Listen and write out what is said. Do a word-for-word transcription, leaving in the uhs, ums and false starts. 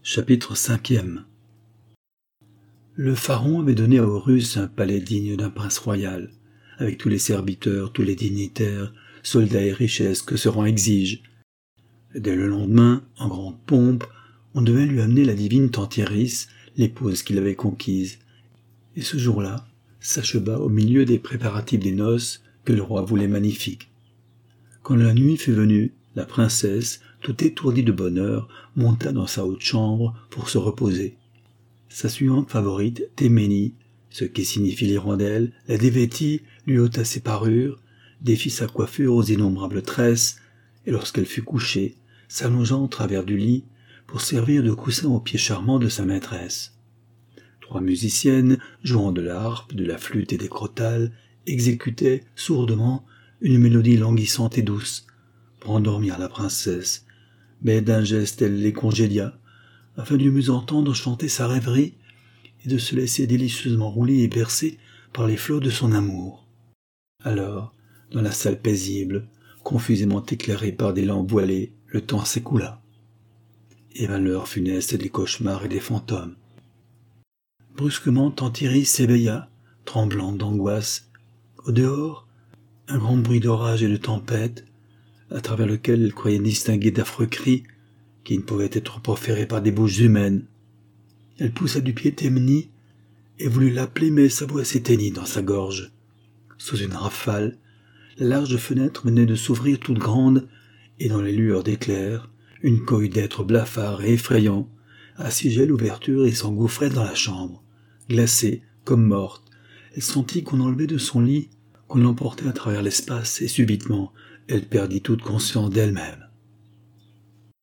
Chapitre cinquième. Le pharaon avait donné à Horus un palais digne d'un prince royal, avec tous les serviteurs, tous les dignitaires, soldats et richesses que ce rang exige. Et dès le lendemain, en grande pompe, on devait lui amener la divine Tantiris, l'épouse qu'il avait conquise. Et ce jour-là s'acheva au milieu des préparatifs des noces que le roi voulait magnifiques. Quand la nuit fut venue, la princesse, tout étourdie de bonheur, monta dans sa haute chambre pour se reposer. Sa suivante favorite, Théménie, ce qui signifie l'hirondelle, la dévêtit, lui ôta ses parures, défit sa coiffure aux innombrables tresses, et lorsqu'elle fut couchée, s'allongea en travers du lit pour servir de coussin aux pieds charmants de sa maîtresse. Trois musiciennes, jouant de la harpe, de la flûte et des crotales, exécutaient sourdement une mélodie languissante et douce pour endormir la princesse, mais d'un geste elle les congédia, afin de mieux entendre chanter sa rêverie et de se laisser délicieusement rouler et bercer par les flots de son amour. Alors, dans la salle paisible, confusément éclairée par des lampes voilées, le temps s'écoula, et vint l'heure funeste des cauchemars et des fantômes. Brusquement, Tantiris s'éveilla, tremblante d'angoisse. Au dehors, un grand bruit d'orage et de tempête, à travers lequel elle croyait distinguer d'affreux cris qui ne pouvaient être proférés par des bouches humaines. Elle poussa du pied Théménie et voulut l'appeler, mais sa voix s'éteignit dans sa gorge. Sous une rafale, la large fenêtre venait de s'ouvrir toute grande, et dans les lueurs d'éclairs, une cohue d'êtres blafards et effrayants assiégeait l'ouverture et s'engouffrait dans la chambre. Glacée, comme morte, elle sentit qu'on enlevait de son lit, qu'on l'emportait à travers l'espace, et subitement, elle perdit toute conscience d'elle-même.